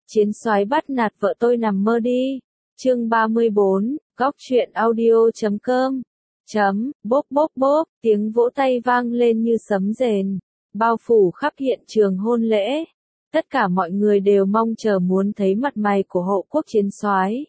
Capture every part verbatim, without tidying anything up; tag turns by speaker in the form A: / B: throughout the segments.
A: Chiến soái bắt nạt vợ tôi nằm mơ đi. Chương ba mươi bốn, góc truyện audio chấm com. Chấm, bốp bốp bốp, tiếng vỗ tay vang lên như sấm rền, bao phủ khắp hiện trường hôn lễ. Tất cả mọi người đều mong chờ muốn thấy mặt mày của hộ quốc chiến soái.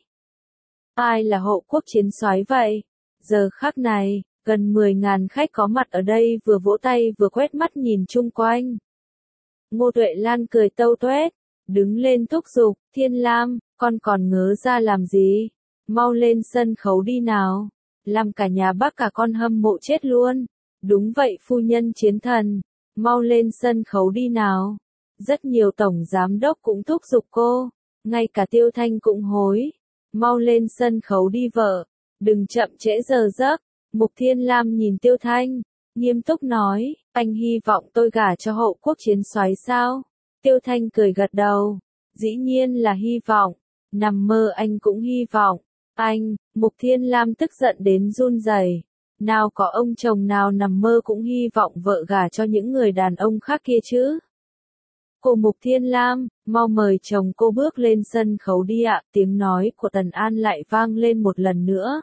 A: Ai là hộ quốc chiến soái vậy? Giờ khắc này, gần mười ngàn khách có mặt ở đây vừa vỗ tay vừa quét mắt nhìn chung quanh. Ngô Tuệ Lan cười tâu tuét, đứng lên thúc giục, Thiên Lam, con còn ngớ ra làm gì? Mau lên sân khấu đi nào. Làm cả nhà bác cả con hâm mộ chết luôn. Đúng vậy phu nhân chiến thần, mau lên sân khấu đi nào. Rất nhiều tổng giám đốc cũng thúc giục cô, ngay cả Tiêu Thanh cũng hối. Mau lên sân khấu đi vợ, đừng chậm trễ giờ giấc. Mục Thiên Lam nhìn Tiêu Thanh, nghiêm túc nói, anh hy vọng tôi gả cho hộ quốc chiến soái sao? Tiêu Thanh cười gật đầu, dĩ nhiên là hy vọng, nằm mơ anh cũng hy vọng. Anh, Mục Thiên Lam tức giận đến run rẩy. Nào có ông chồng nào nằm mơ cũng hy vọng vợ gả cho những người đàn ông khác kia chứ? Cô Mục Thiên Lam, mau mời chồng cô bước lên sân khấu đi ạ. Tiếng nói của Tần An lại vang lên một lần nữa.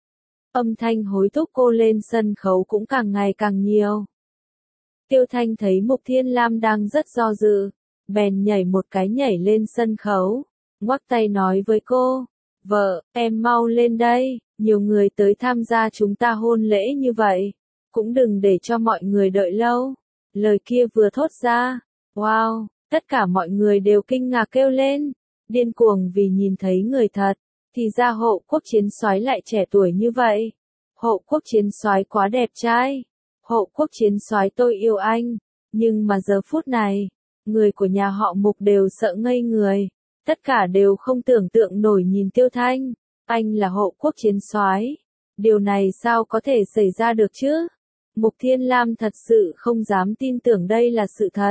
A: Âm thanh hối thúc cô lên sân khấu cũng càng ngày càng nhiều. Tiêu Thanh thấy Mục Thiên Lam đang rất do dự, bèn nhảy một cái nhảy lên sân khấu, ngoắc tay nói với cô, vợ, em mau lên đây, nhiều người tới tham gia chúng ta hôn lễ như vậy, cũng đừng để cho mọi người đợi lâu. Lời kia vừa thốt ra, wow, tất cả mọi người đều kinh ngạc kêu lên, điên cuồng vì nhìn thấy người thật. Thì ra hộ quốc chiến soái lại trẻ tuổi như vậy. Hộ quốc chiến soái quá đẹp trai. Hộ quốc chiến soái tôi yêu anh. Nhưng mà giờ phút này, người của nhà họ Mục đều sợ ngây người. Tất cả đều không tưởng tượng nổi nhìn Tiêu Thanh. Anh là hộ quốc chiến soái. Điều này sao có thể xảy ra được chứ? Mục Thiên Lam thật sự không dám tin tưởng đây là sự thật.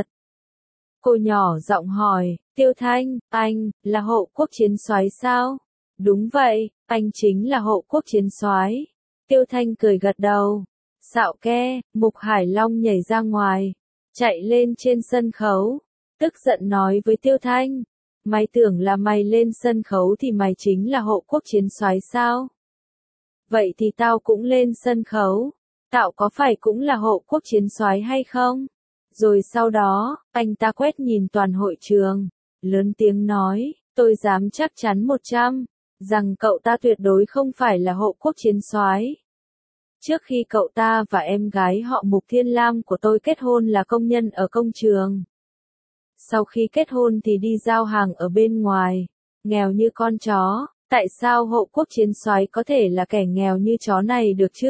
A: Cô nhỏ giọng hỏi, Tiêu Thanh, anh, là hộ quốc chiến soái sao? Đúng vậy, anh chính là hộ quốc chiến soái. Tiêu Thanh cười gật đầu. Xạo ke, Mục Hải Long nhảy ra ngoài, chạy lên trên sân khấu, tức giận nói với Tiêu Thanh, mày tưởng là mày lên sân khấu thì mày chính là hộ quốc chiến soái sao? Vậy thì tao cũng lên sân khấu, tao có phải cũng là hộ quốc chiến soái hay không? Rồi sau đó, anh ta quét nhìn toàn hội trường, lớn tiếng nói, tôi dám chắc chắn một trăm rằng cậu ta tuyệt đối không phải là hộ quốc chiến soái. Trước khi cậu ta và em gái họ Mục Thiên Lam của tôi kết hôn là công nhân ở công trường. Sau khi kết hôn thì đi giao hàng ở bên ngoài, nghèo như con chó, tại sao hộ quốc chiến soái có thể là kẻ nghèo như chó này được chứ?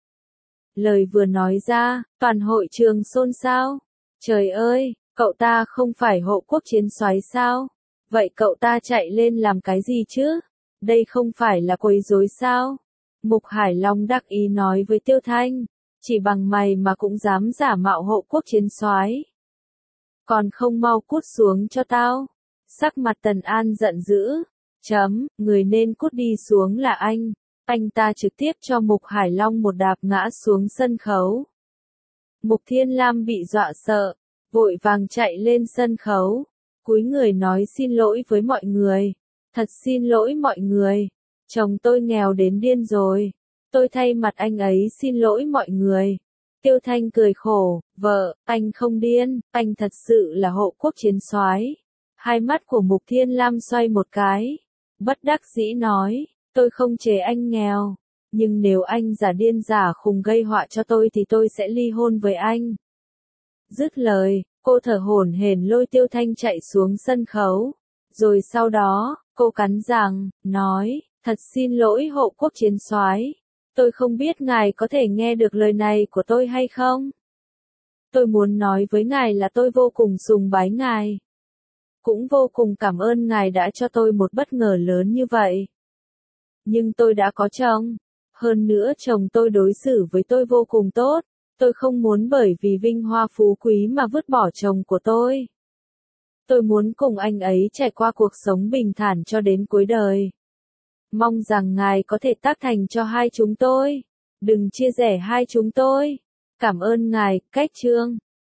A: Lời vừa nói ra, toàn hội trường xôn xao. Trời ơi, cậu ta không phải hộ quốc chiến soái sao? Vậy cậu ta chạy lên làm cái gì chứ? Đây không phải là quấy rối sao? Mục Hải Long đắc ý nói với Tiêu Thanh, chỉ bằng mày mà cũng dám giả mạo hộ quốc chiến soái. Còn không mau cút xuống cho tao. Sắc mặt Tần An giận dữ, chấm, người nên cút đi xuống là anh. Anh ta trực tiếp cho Mục Hải Long một đạp ngã xuống sân khấu. Mục Thiên Lam bị dọa sợ, vội vàng chạy lên sân khấu, cúi người nói xin lỗi với mọi người. Thật xin lỗi mọi người, chồng tôi nghèo đến điên rồi, tôi thay mặt anh ấy xin lỗi mọi người. Tiêu Thanh cười khổ, vợ, anh không điên, anh thật sự là hộ quốc chiến soái. Hai mắt của Mục Thiên Lam xoay một cái, bất đắc dĩ nói, tôi không chế anh nghèo, nhưng nếu anh giả điên giả khùng gây họa cho tôi thì tôi sẽ ly hôn với anh. Dứt lời, cô thở hổn hển lôi Tiêu Thanh chạy xuống sân khấu, rồi sau đó, cô cắn răng, nói, thật xin lỗi hộ quốc chiến soái, tôi không biết ngài có thể nghe được lời này của tôi hay không? Tôi muốn nói với ngài là tôi vô cùng sùng bái ngài. Cũng vô cùng cảm ơn ngài đã cho tôi một bất ngờ lớn như vậy. Nhưng tôi đã có chồng. Hơn nữa chồng tôi đối xử với tôi vô cùng tốt. Tôi không muốn bởi vì vinh hoa phú quý mà vứt bỏ chồng của tôi. Tôi muốn cùng anh ấy trải qua cuộc sống bình thản cho đến cuối đời. Mong rằng ngài có thể tác thành cho hai chúng tôi. Đừng chia rẽ hai chúng tôi. Cảm ơn ngài, Cách Trương.